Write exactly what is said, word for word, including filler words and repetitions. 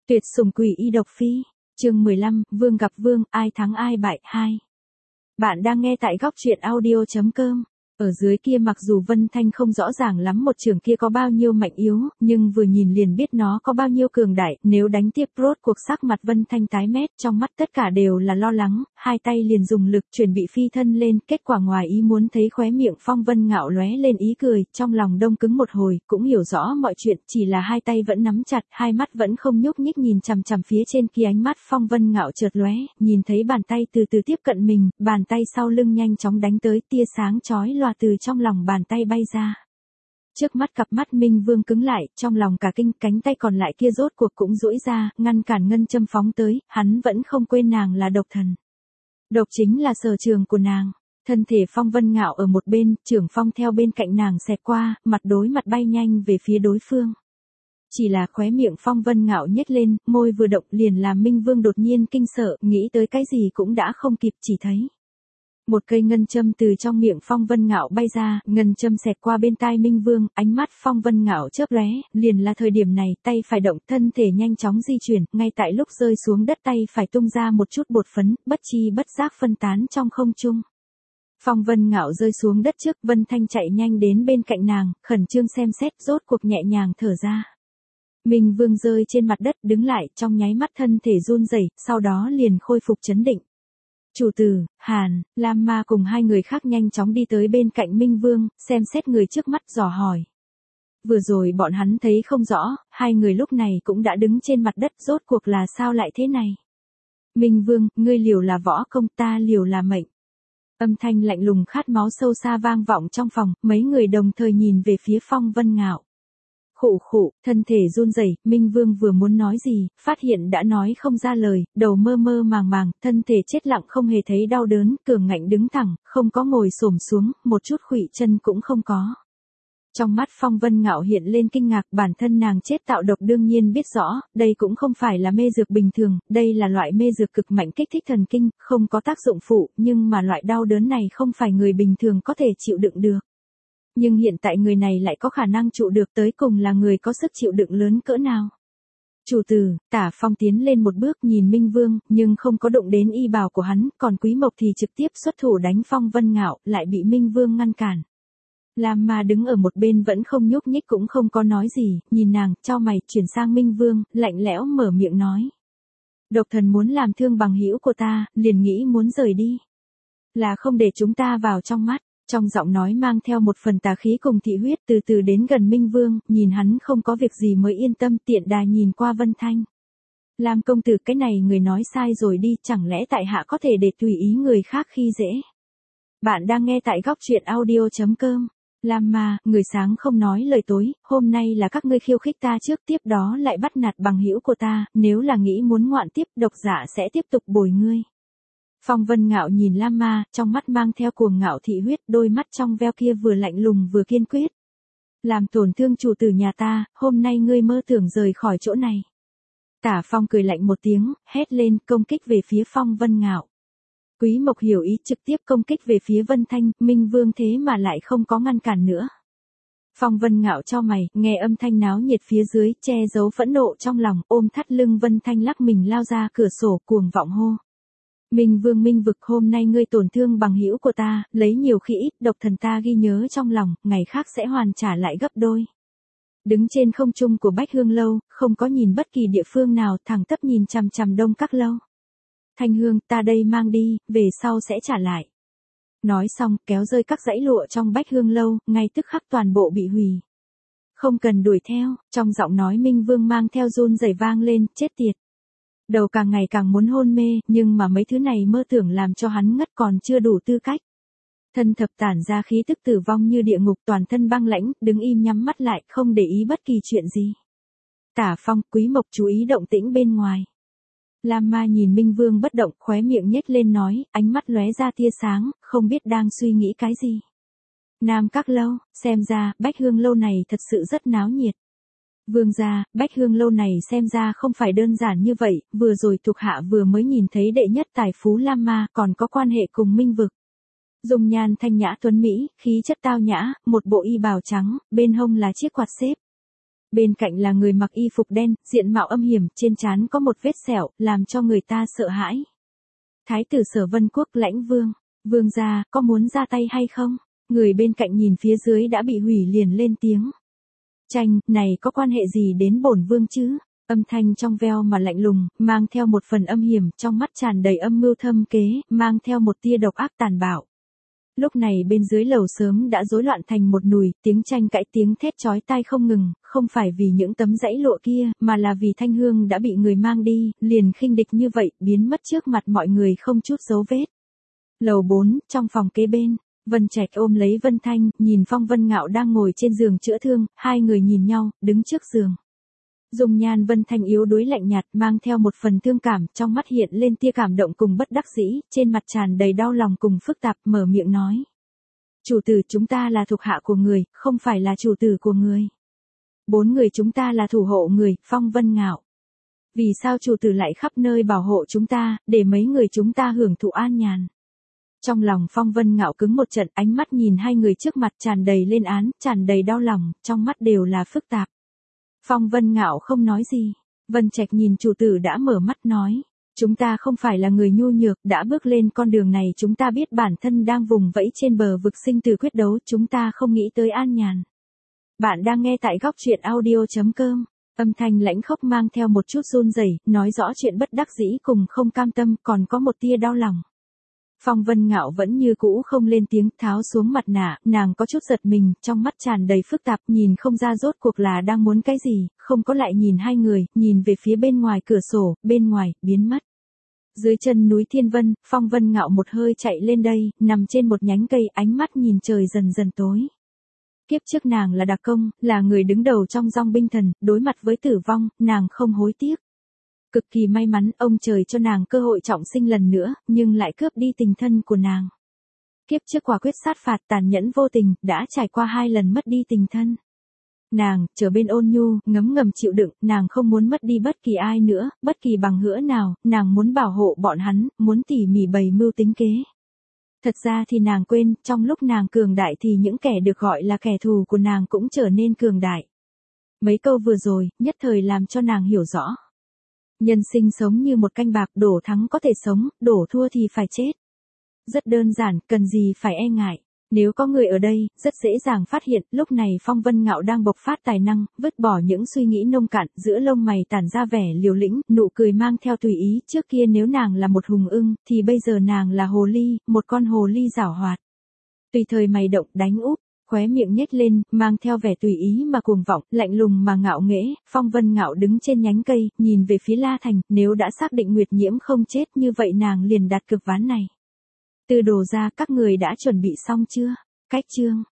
Tuyệt sủng quỷ y độc phi, chương mười lăm, Vương gặp Vương, ai thắng ai bại, hai. Bạn đang nghe tại góc truyện audio chấm com. Ở dưới kia mặc dù Vân Thanh không rõ ràng lắm một trường kia có bao nhiêu mạnh yếu, nhưng vừa nhìn liền biết nó có bao nhiêu cường đại, nếu đánh tiếp rốt cuộc sắc mặt Vân Thanh tái mét, trong mắt tất cả đều là lo lắng, hai tay liền dùng lực chuẩn bị phi thân lên, kết quả ngoài ý muốn thấy khóe miệng Phong Vân Ngạo lóe lên ý cười, trong lòng đông cứng một hồi, cũng hiểu rõ mọi chuyện, chỉ là hai tay vẫn nắm chặt, hai mắt vẫn không nhúc nhích nhìn chằm chằm phía trên kia, ánh mắt Phong Vân Ngạo chợt lóe, nhìn thấy bàn tay từ từ tiếp cận mình, bàn tay sau lưng nhanh chóng đánh tới, tia sáng chói lòa từ trong lòng bàn tay bay ra. Trước mắt cặp mắt Minh Vương cứng lại, trong lòng cả kinh, cánh tay còn lại kia rốt cuộc cũng duỗi ra, ngăn cản ngân châm phóng tới, hắn vẫn không quên nàng là độc thần. Độc chính là sở trường của nàng. Thân thể Phong Vân Ngạo ở một bên, trưởng phong theo bên cạnh nàng xẹt qua, mặt đối mặt bay nhanh về phía đối phương. Chỉ là khóe miệng Phong Vân Ngạo nhếch lên, môi vừa động liền làm Minh Vương đột nhiên kinh sợ, nghĩ tới cái gì cũng đã không kịp, chỉ thấy một cây ngân châm từ trong miệng Phong Vân Ngạo bay ra, ngân châm xẹt qua bên tai Minh Vương, ánh mắt Phong Vân Ngạo chớp lóe, liền là thời điểm này, tay phải động, thân thể nhanh chóng di chuyển, ngay tại lúc rơi xuống đất tay phải tung ra một chút bột phấn, bất chi bất giác phân tán trong không trung. Phong Vân Ngạo rơi xuống đất trước, Vân Thanh chạy nhanh đến bên cạnh nàng, khẩn trương xem xét, rốt cuộc nhẹ nhàng thở ra. Minh Vương rơi trên mặt đất, đứng lại, trong nháy mắt thân thể run rẩy, sau đó liền khôi phục chấn định. Chủ tử, Hàn, Lam Ma cùng hai người khác nhanh chóng đi tới bên cạnh Minh Vương, xem xét người trước mắt dò hỏi. Vừa rồi bọn hắn thấy không rõ, hai người lúc này cũng đã đứng trên mặt đất, rốt cuộc là sao lại thế này? Minh Vương, ngươi liều là võ công, ta liều là mệnh. Âm thanh lạnh lùng khát máu sâu xa vang vọng trong phòng, mấy người đồng thời nhìn về phía Phong Vân Ngạo. Khụ khụ, thân thể run rẩy, Minh Vương vừa muốn nói gì, phát hiện đã nói không ra lời, đầu mơ mơ màng màng, thân thể chết lặng không hề thấy đau đớn, cường ngạnh đứng thẳng, không có ngồi xổm xuống, một chút khuỵu chân cũng không có. Trong mắt Phong Vân Ngạo hiện lên kinh ngạc, bản thân nàng chết tạo độc đương nhiên biết rõ, đây cũng không phải là mê dược bình thường, đây là loại mê dược cực mạnh kích thích thần kinh, không có tác dụng phụ, nhưng mà loại đau đớn này không phải người bình thường có thể chịu đựng được. Nhưng hiện tại người này lại có khả năng trụ được, tới cùng là người có sức chịu đựng lớn cỡ nào. Chủ tử, Tả Phong tiến lên một bước nhìn Minh Vương, nhưng không có động đến y bào của hắn, còn Quý Mộc thì trực tiếp xuất thủ đánh Phong Vân Ngạo, lại bị Minh Vương ngăn cản. Lam Ma đứng ở một bên vẫn không nhúc nhích cũng không có nói gì, nhìn nàng, chau mày, chuyển sang Minh Vương, lạnh lẽo mở miệng nói. Độc thần muốn làm thương bằng hữu của ta, liền nghĩ muốn rời đi. Là không để chúng ta vào trong mắt. Trong giọng nói mang theo một phần tà khí cùng thị huyết, từ từ đến gần Minh Vương, nhìn hắn không có việc gì mới yên tâm, tiện đà nhìn qua Vân Thanh. Lam công tử, cái này người nói sai rồi đi, chẳng lẽ tại hạ có thể để tùy ý người khác khi dễ. Bạn đang nghe tại góc truyện audio chấm com. Lam Ma, người sáng không nói lời tối, hôm nay là các ngươi khiêu khích ta trước, tiếp đó lại bắt nạt bằng hữu của ta, nếu là nghĩ muốn ngoạn tiếp, độc giả sẽ tiếp tục bồi ngươi. Phong Vân Ngạo nhìn Lam Ma, trong mắt mang theo cuồng ngạo thị huyết, đôi mắt trong veo kia vừa lạnh lùng vừa kiên quyết. Làm tổn thương chủ tử nhà ta, hôm nay ngươi mơ tưởng rời khỏi chỗ này. Tả Phong cười lạnh một tiếng, hét lên, công kích về phía Phong Vân Ngạo. Quý Mộc hiểu ý, trực tiếp công kích về phía Vân Thanh, Minh Vương thế mà lại không có ngăn cản nữa. Phong Vân Ngạo chau mày, nghe âm thanh náo nhiệt phía dưới, che giấu phẫn nộ trong lòng, ôm thắt lưng Vân Thanh lắc mình lao ra cửa sổ, cuồng vọng hô. Minh Vương Minh Vực, hôm nay ngươi tổn thương bằng hữu của ta, lấy nhiều khi ít, độc thần ta ghi nhớ trong lòng, ngày khác sẽ hoàn trả lại gấp đôi. Đứng trên không trung của Bách Hương Lâu, không có nhìn bất kỳ địa phương nào, thẳng tắp nhìn chằm chằm Đông Các Lâu. Thanh Hương, ta đây mang đi, về sau sẽ trả lại. Nói xong, kéo rơi các dãy lụa trong Bách Hương Lâu, ngay tức khắc toàn bộ bị hủy. Không cần đuổi theo, trong giọng nói Minh Vương mang theo run rẩy vang lên, chết tiệt. Đầu càng ngày càng muốn hôn mê, nhưng mà mấy thứ này mơ tưởng làm cho hắn ngất còn chưa đủ tư cách. Thân thập tản ra khí tức tử vong như địa ngục, toàn thân băng lãnh, đứng im nhắm mắt lại, không để ý bất kỳ chuyện gì. Tả Phong, Quý Mộc chú ý động tĩnh bên ngoài. Lam Ma nhìn Minh Vương bất động, khóe miệng nhếch lên nói, ánh mắt lóe ra tia sáng, không biết đang suy nghĩ cái gì. Nam Các Lâu, xem ra, Bách Hương Lâu này thật sự rất náo nhiệt. Vương gia, Bách Hương Lâu này xem ra không phải đơn giản như vậy, vừa rồi thuộc hạ vừa mới nhìn thấy đệ nhất tài phú Lam Ma, còn có quan hệ cùng Minh Vực. Dung nhan thanh nhã tuấn mỹ, khí chất tao nhã, một bộ y bào trắng, bên hông là chiếc quạt xếp. Bên cạnh là người mặc y phục đen, diện mạo âm hiểm, trên trán có một vết sẹo, làm cho người ta sợ hãi. Thái tử Sở Vân Quốc lãnh vương, vương gia, có muốn ra tay hay không? Người bên cạnh nhìn phía dưới đã bị hủy liền lên tiếng. Tranh, này có quan hệ gì đến bổn vương chứ? Âm thanh trong veo mà lạnh lùng, mang theo một phần âm hiểm, trong mắt tràn đầy âm mưu thâm kế, mang theo một tia độc ác tàn bạo. Lúc này bên dưới lầu sớm đã rối loạn thành một nùi, tiếng tranh cãi tiếng thét chói tai không ngừng, không phải vì những tấm dãy lụa kia, mà là vì Thanh Hương đã bị người mang đi, liền khinh địch như vậy, biến mất trước mặt mọi người không chút dấu vết. Lầu bốn, trong phòng kế bên, Vân Trạch ôm lấy Vân Thanh, nhìn Phong Vân Ngạo đang ngồi trên giường chữa thương, hai người nhìn nhau, đứng trước giường. Dung nhan Vân Thanh yếu đuối lạnh nhạt, mang theo một phần thương cảm, trong mắt hiện lên tia cảm động cùng bất đắc dĩ, trên mặt tràn đầy đau lòng cùng phức tạp, mở miệng nói. Chủ tử, chúng ta là thuộc hạ của người, không phải là chủ tử của người. Bốn người chúng ta là thủ hộ người, Phong Vân Ngạo. Vì sao chủ tử lại khắp nơi bảo hộ chúng ta, để mấy người chúng ta hưởng thụ an nhàn? Trong lòng Phong Vân Ngạo cứng một trận, ánh mắt nhìn hai người trước mặt tràn đầy lên án, tràn đầy đau lòng, trong mắt đều là phức tạp. Phong Vân Ngạo không nói gì. Vân Trạch nhìn chủ tử đã mở mắt nói. Chúng ta không phải là người nhu nhược, đã bước lên con đường này chúng ta biết bản thân đang vùng vẫy trên bờ vực sinh tử quyết đấu, chúng ta không nghĩ tới an nhàn. Bạn đang nghe tại góc truyện audio chấm com. Âm thanh lãnh khốc mang theo một chút run rẩy, nói rõ chuyện bất đắc dĩ cùng không cam tâm, còn có một tia đau lòng. Phong Vân Ngạo vẫn như cũ không lên tiếng, tháo xuống mặt nạ, nàng có chút giật mình, trong mắt tràn đầy phức tạp, nhìn không ra rốt cuộc là đang muốn cái gì, không có lại nhìn hai người, nhìn về phía bên ngoài cửa sổ, bên ngoài, biến mất. Dưới chân núi Thiên Vân, Phong Vân Ngạo một hơi chạy lên đây, nằm trên một nhánh cây, ánh mắt nhìn trời dần dần tối. Kiếp trước nàng là đặc công, là người đứng đầu trong dòng binh thần, đối mặt với tử vong, nàng không hối tiếc. Cực kỳ may mắn, ông trời cho nàng cơ hội trọng sinh lần nữa, nhưng lại cướp đi tình thân của nàng. Kiếp trước quả quyết sát phạt tàn nhẫn vô tình, đã trải qua hai lần mất đi tình thân. Nàng, trở bên ôn nhu, ngấm ngầm chịu đựng, nàng không muốn mất đi bất kỳ ai nữa, bất kỳ bằng hữu nào, nàng muốn bảo hộ bọn hắn, muốn tỉ mỉ bày mưu tính kế. Thật ra thì nàng quên, trong lúc nàng cường đại thì những kẻ được gọi là kẻ thù của nàng cũng trở nên cường đại. Mấy câu vừa rồi, nhất thời làm cho nàng hiểu rõ. Nhân sinh sống như một canh bạc, đổ thắng có thể sống, đổ thua thì phải chết. Rất đơn giản, cần gì phải e ngại. Nếu có người ở đây, rất dễ dàng phát hiện, lúc này Phong Vân Ngạo đang bộc phát tài năng, vứt bỏ những suy nghĩ nông cạn, giữa lông mày tản ra vẻ liều lĩnh, nụ cười mang theo tùy ý, trước kia nếu nàng là một hùng ưng, thì bây giờ nàng là hồ ly, một con hồ ly giảo hoạt. Tùy thời mày động, đánh úp. Khóe miệng nhếch lên, mang theo vẻ tùy ý mà cuồng vọng, lạnh lùng mà ngạo nghễ, Phong Vân Ngạo đứng trên nhánh cây, nhìn về phía La Thành, nếu đã xác định Nguyệt Nhiễm không chết như vậy nàng liền đặt cược ván này. Từ đồ ra các người đã chuẩn bị xong chưa? Cách chương.